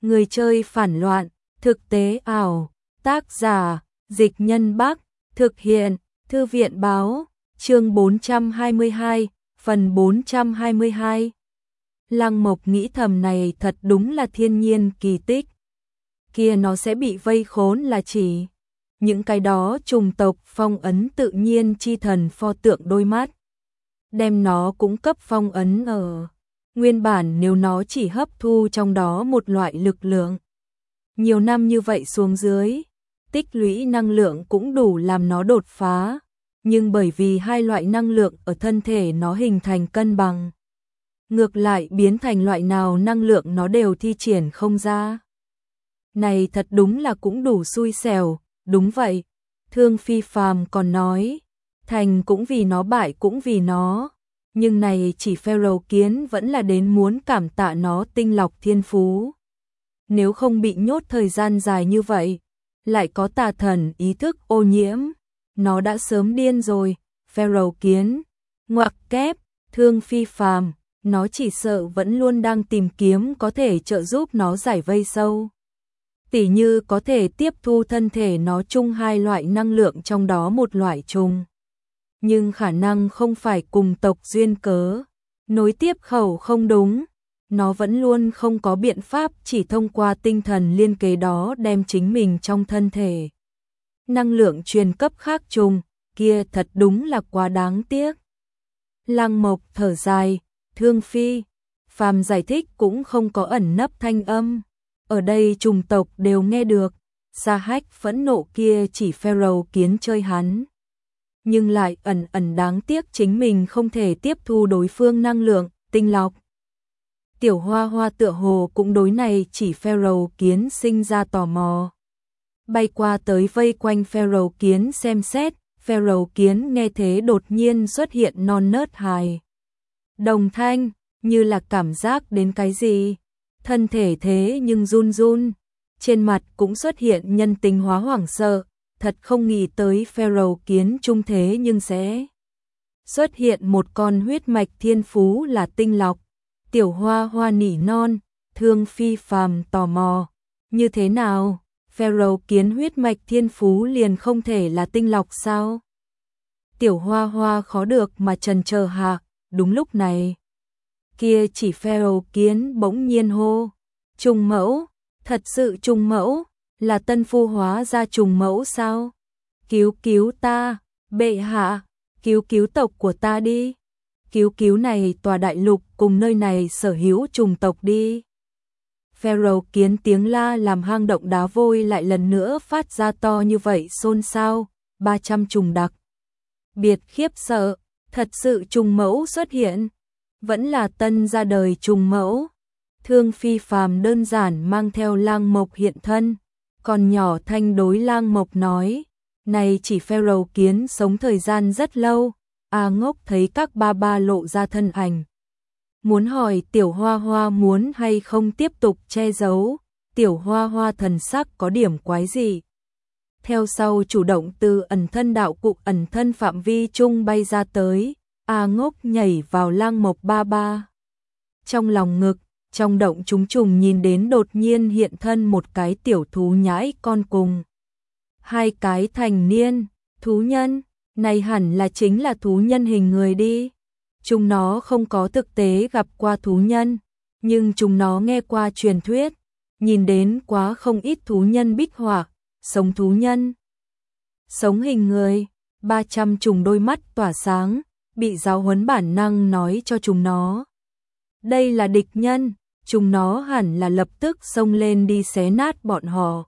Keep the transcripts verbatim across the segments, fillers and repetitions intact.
Người chơi phản loạn, thực tế ảo, tác giả, Dịch Nhân Bắc, thực hiện, Thư viện báo, chương bốn trăm hai mươi hai, phần bốn trăm hai mươi hai. Lăng Mộc nghĩ thầm này thật đúng là thiên nhiên kỳ tích. Kia nó sẽ bị vây khốn là chỉ. Những cái đó trùng tộc phong ấn tự nhiên chi thần pho tượng đôi mắt. Đem nó cũng cấp phong ấn ở. Nguyên bản nếu nó chỉ hấp thu trong đó một loại lực lượng. Nhiều năm như vậy xuống dưới, tích lũy năng lượng cũng đủ làm nó đột phá. Nhưng bởi vì hai loại năng lượng ở thân thể nó hình thành cân bằng. Ngược lại biến thành loại nào năng lượng nó đều thi triển không ra. Này thật đúng là cũng đủ xui xẻo, đúng vậy. Thương Phi Phàm còn nói, thành cũng vì nó bại cũng vì nó. Nhưng này chỉ Pharaoh kiến vẫn là đến muốn cảm tạ nó tinh lọc thiên phú. Nếu không bị nhốt thời gian dài như vậy, lại có tà thần ý thức ô nhiễm, nó đã sớm điên rồi. Pharaoh kiến, ngoặc kép, Thương Phi Phàm, nó chỉ sợ vẫn luôn đang tìm kiếm có thể trợ giúp nó giải vây sâu. Tỉ như có thể tiếp thu thân thể nó chung hai loại năng lượng trong đó một loại chung. Nhưng khả năng không phải cùng tộc duyên cớ, nối tiếp khẩu không đúng, nó vẫn luôn không có biện pháp chỉ thông qua tinh thần liên kế đó đem chính mình trong thân thể. Năng lượng truyền cấp khác chung, kia thật đúng là quá đáng tiếc. Lăng Mộc thở dài, Thương Phi Phàm giải thích cũng không có ẩn nấp thanh âm. Ở đây trùng tộc đều nghe được, Sa Hách phẫn nộ kia chỉ Pharaoh kiến chơi hắn. Nhưng lại ẩn ẩn đáng tiếc chính mình không thể tiếp thu đối phương năng lượng, tinh lọc. Tiểu Hoa Hoa tựa hồ cũng đối này chỉ Pharaoh kiến sinh ra tò mò. Bay qua tới vây quanh Pharaoh kiến xem xét, Pharaoh kiến nghe thế đột nhiên xuất hiện non nớt hài. Đồng thanh, như là cảm giác đến cái gì. Thân thể thế nhưng run run, trên mặt cũng xuất hiện nhân tính hóa hoảng sợ, thật không nghĩ tới Pharaoh kiến trung thế nhưng sẽ xuất hiện một con huyết mạch thiên phú là tinh lọc. Tiểu Hoa Hoa nỉ non, Thương Phi Phàm tò mò, như thế nào, Pharaoh kiến huyết mạch thiên phú liền không thể là tinh lọc sao? Tiểu Hoa Hoa khó được mà trần chờ hạ, đúng lúc này. Kia chỉ Pharaoh kiến bỗng nhiên hô, trùng mẫu, thật sự trùng mẫu, là tân phu hóa ra trùng mẫu sao? Cứu cứu ta, bệ hạ, cứu cứu tộc của ta đi. Cứu cứu này tòa đại lục cùng nơi này sở hữu trùng tộc đi. Pharaoh kiến tiếng la làm hang động đá vôi lại lần nữa phát ra to như vậy xôn xao, ba trăm trùng đặc. Biệt khiếp sợ, thật sự trùng mẫu xuất hiện. Vẫn là tân ra đời trùng mẫu. Thương Phi Phàm đơn giản mang theo Lang Mộc hiện thân, còn nhỏ thanh đối Lang Mộc nói, này chỉ Pharaoh kiến sống thời gian rất lâu, A Ngốc thấy các ba ba lộ ra thân ảnh. Muốn hỏi Tiểu Hoa Hoa muốn hay không tiếp tục che giấu, Tiểu Hoa Hoa thần sắc có điểm quái gì. Theo sau chủ động từ ẩn thân đạo cụ ẩn thân phạm vi chung bay ra tới. A Ngốc nhảy vào Lang Mộc ba ba. Trong lòng ngực, trong động chúng trùng nhìn đến đột nhiên hiện thân một cái tiểu thú nhãi con cùng. Hai cái thành niên, thú nhân, này hẳn là chính là thú nhân hình người đi. Chúng nó không có thực tế gặp qua thú nhân, nhưng chúng nó nghe qua truyền thuyết, nhìn đến quá không ít thú nhân bích họa, sống thú nhân. Sống hình người, ba trăm trùng đôi mắt tỏa sáng. Bị giáo huấn bản năng nói cho chúng nó. Đây là địch nhân, chúng nó hẳn là lập tức xông lên đi xé nát bọn họ.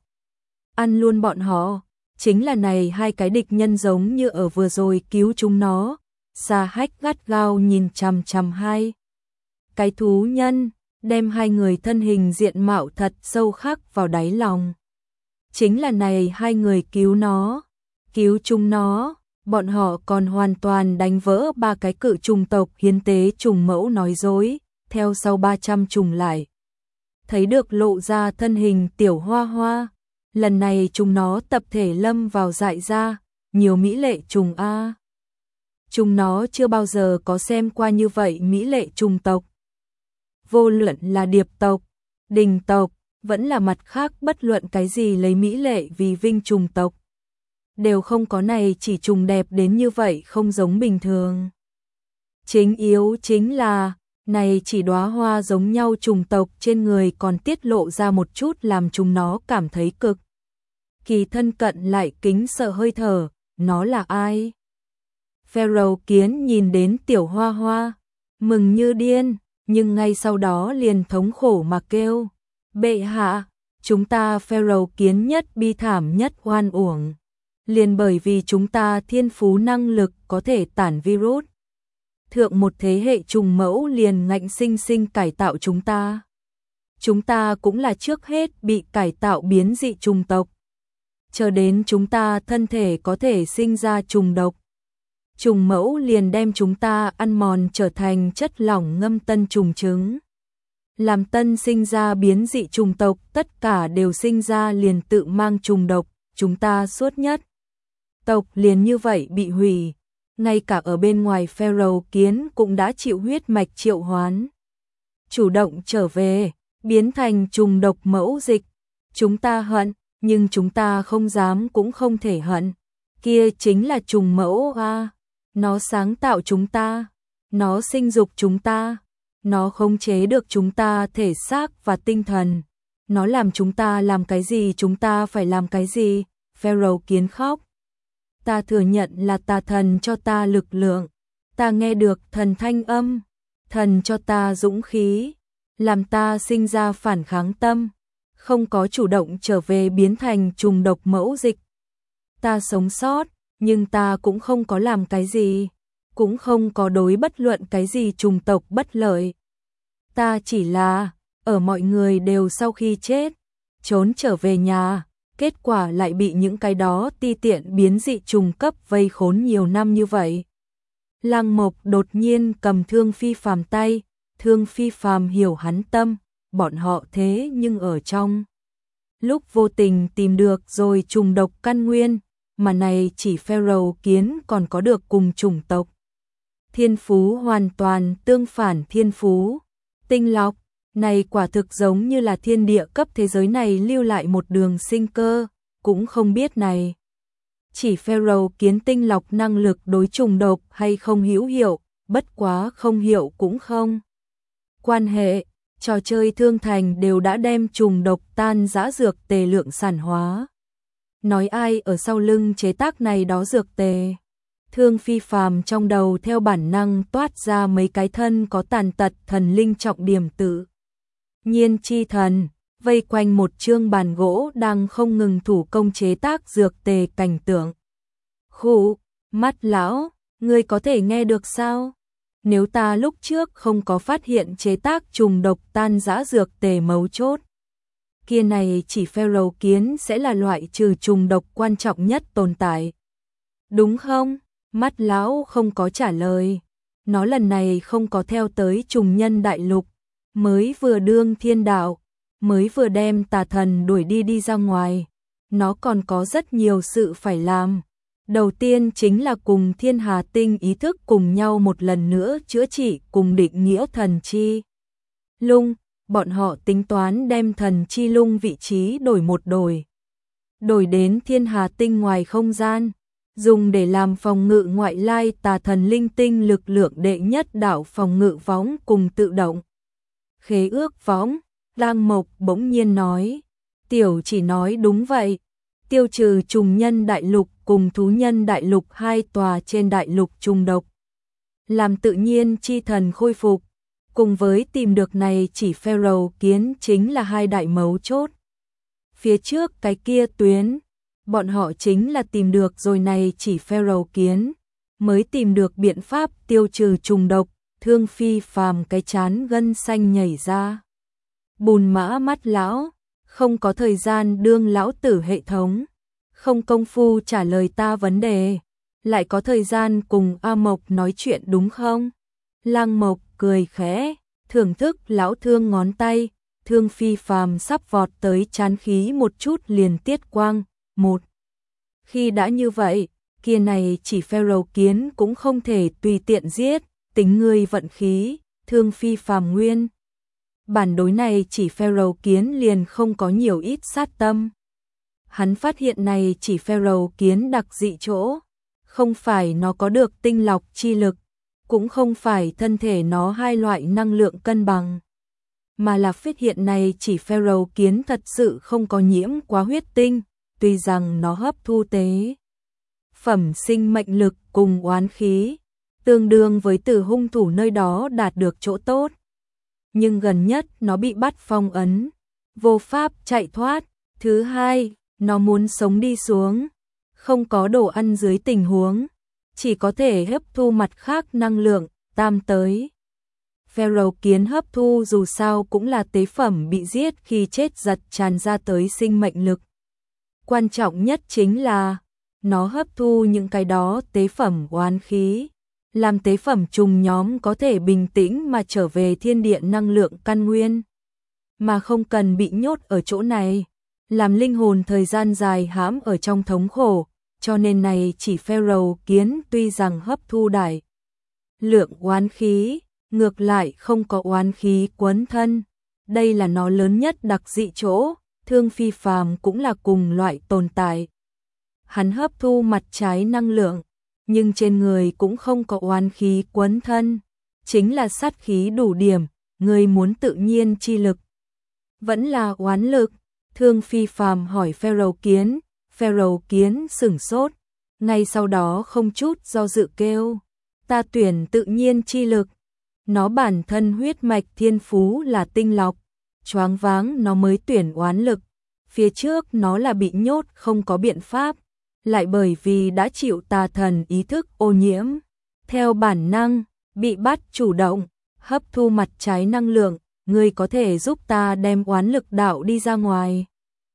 Ăn luôn bọn họ, chính là này hai cái địch nhân giống như ở vừa rồi cứu chúng nó. Sa Hách gắt gao nhìn chằm chằm hai cái thú nhân, đem hai người thân hình diện mạo thật sâu khắc vào đáy lòng. Chính là này hai người cứu nó, cứu chúng nó. Bọn họ còn hoàn toàn đánh vỡ ba cái cự trùng tộc hiến tế trùng mẫu nói dối, theo sau ba trăm trùng lại. Thấy được lộ ra thân hình Tiểu Hoa Hoa, lần này chúng nó tập thể lâm vào dại ra, nhiều mỹ lệ trùng A. Chúng nó chưa bao giờ có xem qua như vậy mỹ lệ trùng tộc. Vô luận là điệp tộc, đình tộc, vẫn là mặt khác bất luận cái gì lấy mỹ lệ vì vinh trùng tộc. Đều không có này chỉ trùng đẹp đến như vậy không giống bình thường. Chính yếu chính là, này chỉ đóa hoa giống nhau trùng tộc trên người còn tiết lộ ra một chút làm chúng nó cảm thấy cực kỳ thân cận lại kính sợ hơi thở, nó là ai? Pharaoh kiến nhìn đến tiểu hoa hoa, mừng như điên, nhưng ngay sau đó liền thống khổ mà kêu, bệ hạ, chúng ta Pharaoh kiến nhất bi thảm nhất oan uổng, liền bởi vì chúng ta thiên phú năng lực có thể tản virus. Thượng một thế hệ trùng mẫu liền ngạnh sinh sinh cải tạo chúng ta. Chúng ta cũng là trước hết bị cải tạo biến dị trùng tộc. Chờ đến chúng ta thân thể có thể sinh ra trùng độc. Trùng mẫu liền đem chúng ta ăn mòn trở thành chất lỏng ngâm tân trùng trứng. Làm tân sinh ra biến dị trùng tộc, tất cả đều sinh ra liền tự mang trùng độc, chúng ta suốt nhất. Tộc liền như vậy bị hủy. Ngay cả ở bên ngoài Pharaoh kiến cũng đã chịu huyết mạch triệu hoán. Chủ động trở về, biến thành trùng độc mẫu dịch. Chúng ta hận, nhưng chúng ta không dám cũng không thể hận. Kia chính là trùng mẫu a, nó sáng tạo chúng ta, nó sinh dục chúng ta, nó khống chế được chúng ta thể xác và tinh thần. Nó làm chúng ta làm cái gì chúng ta phải làm cái gì. Pharaoh kiến khóc. Ta thừa nhận là tà thần cho ta lực lượng, ta nghe được thần thanh âm, thần cho ta dũng khí, làm ta sinh ra phản kháng tâm, không có chủ động trở về biến thành trùng độc mẫu dịch. Ta sống sót, nhưng ta cũng không có làm cái gì, cũng không có đối bất luận cái gì trùng tộc bất lợi. Ta chỉ là, ở mọi người đều sau khi chết, trốn trở về nhà. Kết quả lại bị những cái đó ti tiện biến dị trùng cấp vây khốn nhiều năm như vậy. Lăng Mộc đột nhiên cầm Thương Phi Phàm tay, Thương Phi Phàm hiểu hắn tâm, bọn họ thế nhưng ở trong lúc vô tình tìm được rồi trùng độc căn nguyên, mà này chỉ Pharaoh kiến còn có được cùng chủng tộc. Thiên phú hoàn toàn tương phản thiên phú, tinh lọc. Này quả thực giống như là thiên địa cấp thế giới này lưu lại một đường sinh cơ, cũng không biết này. Chỉ Pharaoh kiến tinh lọc năng lực đối trùng độc hay không hữu hiệu, bất quá không hiệu cũng không. Quan hệ, trò chơi Thương Thành đều đã đem trùng độc tan dã dược tề lượng sản hóa. Nói ai ở sau lưng chế tác này đó dược tề. Thương Phi Phàm trong đầu theo bản năng toát ra mấy cái thân có tàn tật thần linh trọng điểm tự. Nhiên chi thần, vây quanh một chương bàn gỗ đang không ngừng thủ công chế tác dược tề cảnh tượng. Khụ, mắt lão, ngươi có thể nghe được sao? Nếu ta lúc trước không có phát hiện chế tác trùng độc tan dã dược tề mấu chốt, kia này chỉ Pharaoh kiến sẽ là loại trừ trùng độc quan trọng nhất tồn tại. Đúng không? Mắt lão không có trả lời. Nó lần này không có theo tới trùng nhân đại lục. Mới vừa đương thiên đạo, mới vừa đem tà thần đuổi đi đi ra ngoài, nó còn có rất nhiều sự phải làm. Đầu tiên chính là cùng Thiên Hà Tinh ý thức cùng nhau một lần nữa chữa trị cùng định nghĩa thần chi lung, bọn họ tính toán đem thần chi lung vị trí đổi một đổi. Đổi đến Thiên Hà Tinh ngoài không gian, dùng để làm phòng ngự ngoại lai tà thần linh tinh lực lượng đệ nhất đạo phòng ngự võng cùng tự động. Khế ước võng, Lăng Mộc bỗng nhiên nói, tiểu chỉ nói đúng vậy, tiêu trừ trùng nhân đại lục cùng thú nhân đại lục hai tòa trên đại lục trùng độc. Làm tự nhiên chi thần khôi phục, cùng với tìm được này chỉ Pharaoh kiến chính là hai đại mấu chốt. Phía trước cái kia tuyến, bọn họ chính là tìm được rồi này chỉ Pharaoh kiến, mới tìm được biện pháp tiêu trừ trùng độc. Thương Phi Phàm cái chán gân xanh nhảy ra. Bùn mã mắt lão, không có thời gian đương lão tử hệ thống, không công phu trả lời ta vấn đề, lại có thời gian cùng A Mộc nói chuyện đúng không? Lăng Mộc cười khẽ, thưởng thức lão thương ngón tay, Thương Phi Phàm sắp vọt tới chán khí một chút liền tiết quang, một. Khi đã như vậy, kia này chỉ Pharaoh kiến cũng không thể tùy tiện giết. Tính ngươi vận khí, Thương Phi Phàm nguyên Bản đối này chỉ Pharaoh kiến liền không có nhiều ít sát tâm. Hắn phát hiện này chỉ Pharaoh kiến đặc dị chỗ, không phải nó có được tinh lọc chi lực, cũng không phải thân thể nó hai loại năng lượng cân bằng, mà là phát hiện này chỉ Pharaoh kiến thật sự không có nhiễm quá huyết tinh, tuy rằng nó hấp thu tế phẩm sinh mệnh lực cùng oán khí, tương đương với từ hung thủ nơi đó đạt được chỗ tốt. Nhưng gần nhất nó bị bắt phong ấn, vô pháp chạy thoát. Thứ hai, nó muốn sống đi xuống, không có đồ ăn dưới tình huống, chỉ có thể hấp thu mặt khác năng lượng. Tam tới, Pharaoh kiến hấp thu dù sao cũng là tế phẩm bị giết khi chết giật tràn ra tới sinh mệnh lực. Quan trọng nhất chính là nó hấp thu những cái đó tế phẩm oán khí, làm tế phẩm trùng nhóm có thể bình tĩnh mà trở về thiên địa năng lượng căn nguyên, mà không cần bị nhốt ở chỗ này, làm linh hồn thời gian dài hãm ở trong thống khổ. Cho nên này chỉ Pharaoh kiến tuy rằng hấp thu đại lượng oán khí, ngược lại không có oán khí quấn thân. Đây là nó lớn nhất đặc dị chỗ. Thương Phi Phàm cũng là cùng loại tồn tại. Hắn hấp thu mặt trái năng lượng, nhưng trên người cũng không có oán khí quấn thân, chính là sát khí đủ điểm. Người muốn tự nhiên chi lực, vẫn là oán lực? Thương Phi Phàm hỏi Pharaoh kiến. Pharaoh kiến sửng sốt, ngay sau đó không chút do dự kêu, ta tuyển tự nhiên chi lực. Nó bản thân huyết mạch thiên phú là tinh lọc, choáng váng nó mới tuyển oán lực. Phía trước nó là bị nhốt không có biện pháp, lại bởi vì đã chịu tà thần ý thức ô nhiễm, theo bản năng bị bắt chủ động hấp thu mặt trái năng lượng. Ngươi có thể giúp ta đem oán lực đạo đi ra ngoài?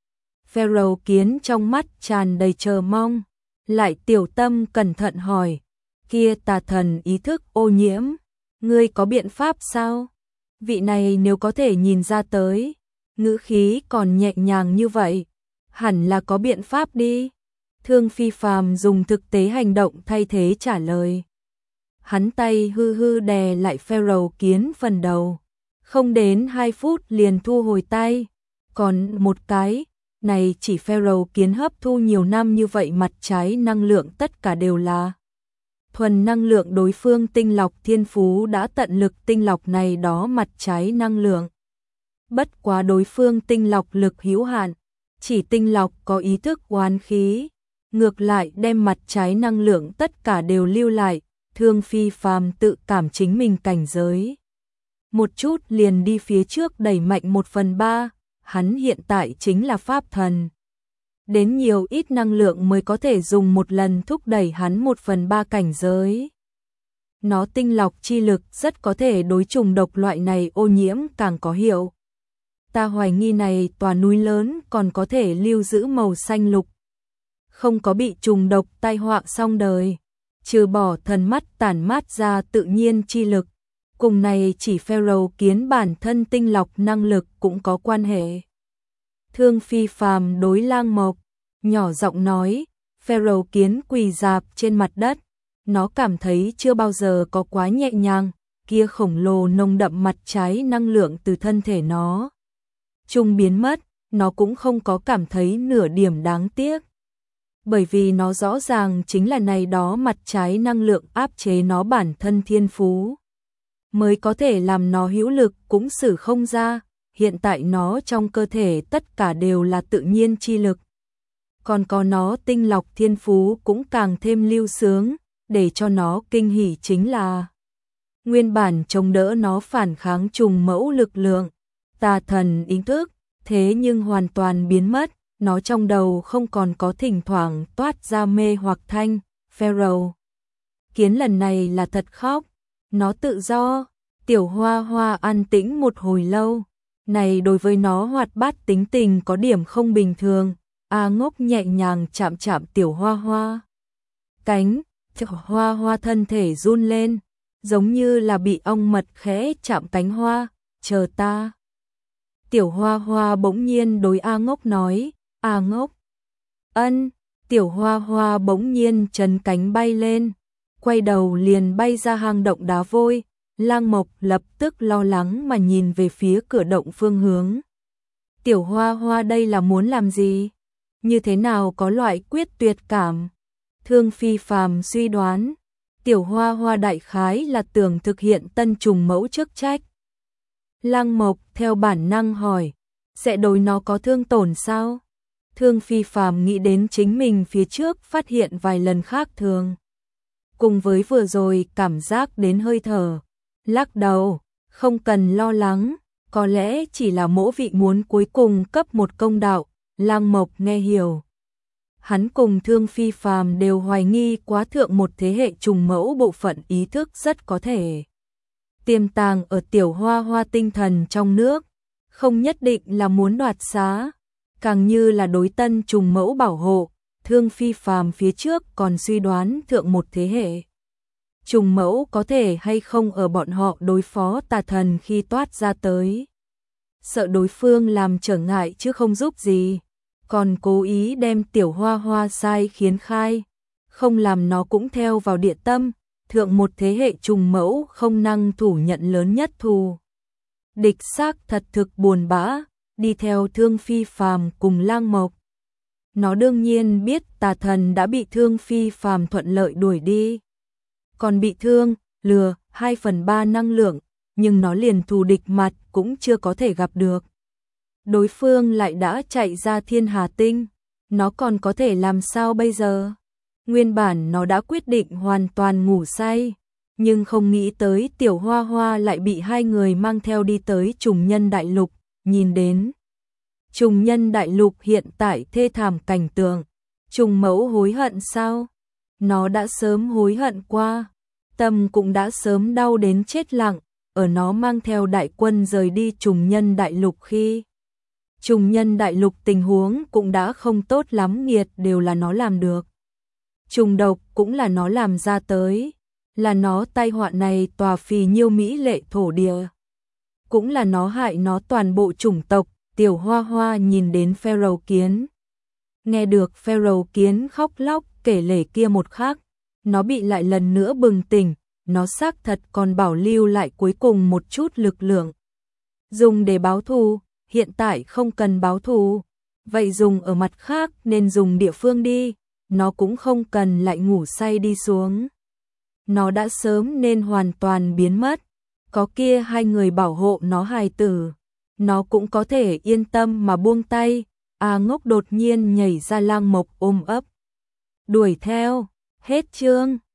Pharaoh kiến trong mắt tràn đầy chờ mong, lại tiểu tâm cẩn thận hỏi, kia tà thần ý thức ô nhiễm, ngươi có biện pháp sao? Vị này nếu có thể nhìn ra tới, ngữ khí còn nhẹ nhàng như vậy, hẳn là có biện pháp đi. Thương Phi Phàm dùng thực tế hành động thay thế trả lời. Hắn tay hư hư đè lại Pharaoh kiến phần đầu, không đến hai phút liền thu hồi tay. Còn một cái, này chỉ Pharaoh kiến hấp thu nhiều năm như vậy mặt trái năng lượng tất cả đều là thuần năng lượng, đối phương tinh lọc thiên phú đã tận lực tinh lọc này đó mặt trái năng lượng. Bất quá đối phương tinh lọc lực hữu hạn, chỉ tinh lọc có ý thức oán khí, ngược lại đem mặt trái năng lượng tất cả đều lưu lại. Thương Phi Phàm tự cảm chính mình cảnh giới một chút liền đi phía trước đẩy mạnh một phần ba. Hắn hiện tại chính là pháp thần, đến nhiều ít năng lượng mới có thể dùng một lần thúc đẩy hắn một phần ba cảnh giới. Nó tinh lọc chi lực rất có thể đối trùng độc loại này ô nhiễm càng có hiệu. Ta hoài nghi này tòa núi lớn còn có thể lưu giữ màu xanh lục, không có bị trùng độc tai họa xong đời. Trừ bỏ thần mắt tản mát ra tự nhiên chi lực, cùng này chỉ Pharaoh kiến bản thân tinh lọc năng lực cũng có quan hệ. Thương Phi Phàm đối Lang Mộc nhỏ giọng nói. Pharaoh kiến quỳ rạp trên mặt đất, nó cảm thấy chưa bao giờ có quá nhẹ nhàng. Kia khổng lồ nồng đậm mặt trái năng lượng từ thân thể nó trung biến mất, nó cũng không có cảm thấy nửa điểm đáng tiếc, bởi vì nó rõ ràng chính là này đó mặt trái năng lượng áp chế nó bản thân thiên phú, mới có thể làm nó hữu lực cũng sử không ra. Hiện tại nó trong cơ thể tất cả đều là tự nhiên chi lực, còn có nó tinh lọc thiên phú cũng càng thêm lưu sướng. Để cho nó kinh hỉ chính là nguyên bản chống đỡ nó phản kháng trùng mẫu lực lượng, tà thần ý thức, thế nhưng hoàn toàn biến mất. Nó trong đầu không còn có thỉnh thoảng toát ra mê hoặc thanh. Pharaoh kiến lần này là thật khóc, nó tự do. Tiểu Hoa Hoa an tĩnh một hồi lâu, này đối với nó hoạt bát tính tình có điểm không bình thường. A Ngốc nhẹ nhàng chạm chạm Tiểu Hoa Hoa cánh, Tiểu Hoa Hoa thân thể run lên, giống như là bị ong mật khẽ chạm cánh hoa. Chờ ta. Tiểu Hoa Hoa bỗng nhiên đối A Ngốc nói. A Ngốc. Ân. Tiểu Hoa Hoa bỗng nhiên chấn cánh bay lên, quay đầu liền bay ra hang động đá vôi. Lang Mộc lập tức lo lắng mà nhìn về phía cửa động phương hướng. Tiểu Hoa Hoa đây là muốn làm gì? Như thế nào có loại quyết tuyệt cảm? Thương Phi Phàm suy đoán, Tiểu Hoa Hoa đại khái là tưởng thực hiện tân trùng mẫu chức trách. Lang Mộc theo bản năng hỏi, sẽ đối nó có thương tổn sao? Thương Phi Phàm nghĩ đến chính mình phía trước phát hiện vài lần khác thường. Cùng với vừa rồi cảm giác đến hơi thở, lắc đầu, không cần lo lắng, có lẽ chỉ là mỗ vị muốn cuối cùng cấp một công đạo. Lang Mộc nghe hiểu. Hắn cùng Thương Phi Phàm đều hoài nghi quá thượng một thế hệ trùng mẫu bộ phận ý thức rất có thể tiềm tàng ở Tiểu Hoa Hoa tinh thần trong nước, không nhất định là muốn đoạt xá, càng như là đối tân trùng mẫu bảo hộ. Thương Phi Phàm phía trước còn suy đoán thượng một thế hệ trùng mẫu có thể hay không ở bọn họ đối phó tà thần khi toát ra tới, sợ đối phương làm trở ngại chứ không giúp gì, còn cố ý đem Tiểu Hoa Hoa sai khiến khai, không làm nó cũng theo vào địa tâm. Thượng một thế hệ trùng mẫu không năng thủ nhận lớn nhất thù địch, xác thật thực buồn bã, đi theo Thương Phi Phàm cùng Lang Mộc. Nó đương nhiên biết tà thần đã bị Thương Phi Phàm thuận lợi đuổi đi, còn bị thương, lừa, hai phần ba năng lượng, nhưng nó liền thù địch mặt cũng chưa có thể gặp được. Đối phương lại đã chạy ra Thiên Hà Tinh, nó còn có thể làm sao bây giờ? Nguyên bản nó đã quyết định hoàn toàn ngủ say, nhưng không nghĩ tới Tiểu Hoa Hoa lại bị hai người mang theo đi tới Trùng Nhân Đại Lục, nhìn đến Trùng Nhân Đại Lục hiện tại thê thảm cảnh tượng, trùng mẫu hối hận sao? Nó đã sớm hối hận qua, tâm cũng đã sớm đau đến chết lặng, ở nó mang theo đại quân rời đi Trùng Nhân Đại Lục khi Trùng Nhân Đại Lục tình huống cũng đã không tốt lắm, nghiệt đều là nó làm được. Trùng độc cũng là nó làm ra tới, là nó tai họa này tòa phì nhiêu mỹ lệ thổ địa, cũng là nó hại nó toàn bộ chủng tộc. Tiểu Hoa Hoa nhìn đến Pharaoh kiến, nghe được Pharaoh kiến khóc lóc kể lể kia một khắc, nó bị lại lần nữa bừng tỉnh, nó xác thật còn bảo lưu lại cuối cùng một chút lực lượng, dùng để báo thù. Hiện tại không cần báo thù, vậy dùng ở mặt khác nên dùng địa phương đi, nó cũng không cần lại ngủ say đi xuống. Nó đã sớm nên hoàn toàn biến mất, có kia hai người bảo hộ nó hài tử, nó cũng có thể yên tâm mà buông tay. A Ngốc đột nhiên nhảy ra Lang Mộc ôm ấp, đuổi theo. Hết chương.